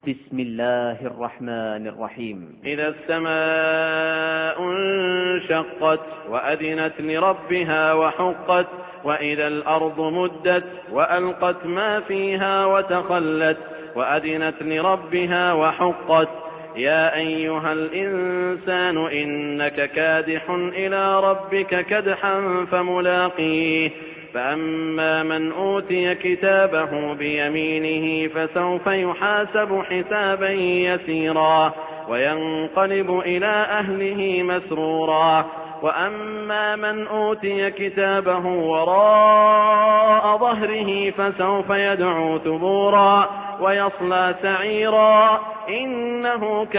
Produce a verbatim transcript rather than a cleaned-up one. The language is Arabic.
بسم الله الرحمن الرحيم. إذا السماء انشقت وأذنت لربها وحقت وإذا الأرض مدت وألقت ما فيها وتخلت وأذنت لربها وحقت يا أيها الإنسان إنك كادح إلى ربك كدحا فملاقيه فأما من أوتي كتابه بيمينه فسوف يحاسب حسابا يسيرا وينقلب إلى أهله مسرورا وأما من أوتي كتابه وراء ظهره فسوف يدعو ثبورا ويصلى سعيرا إنه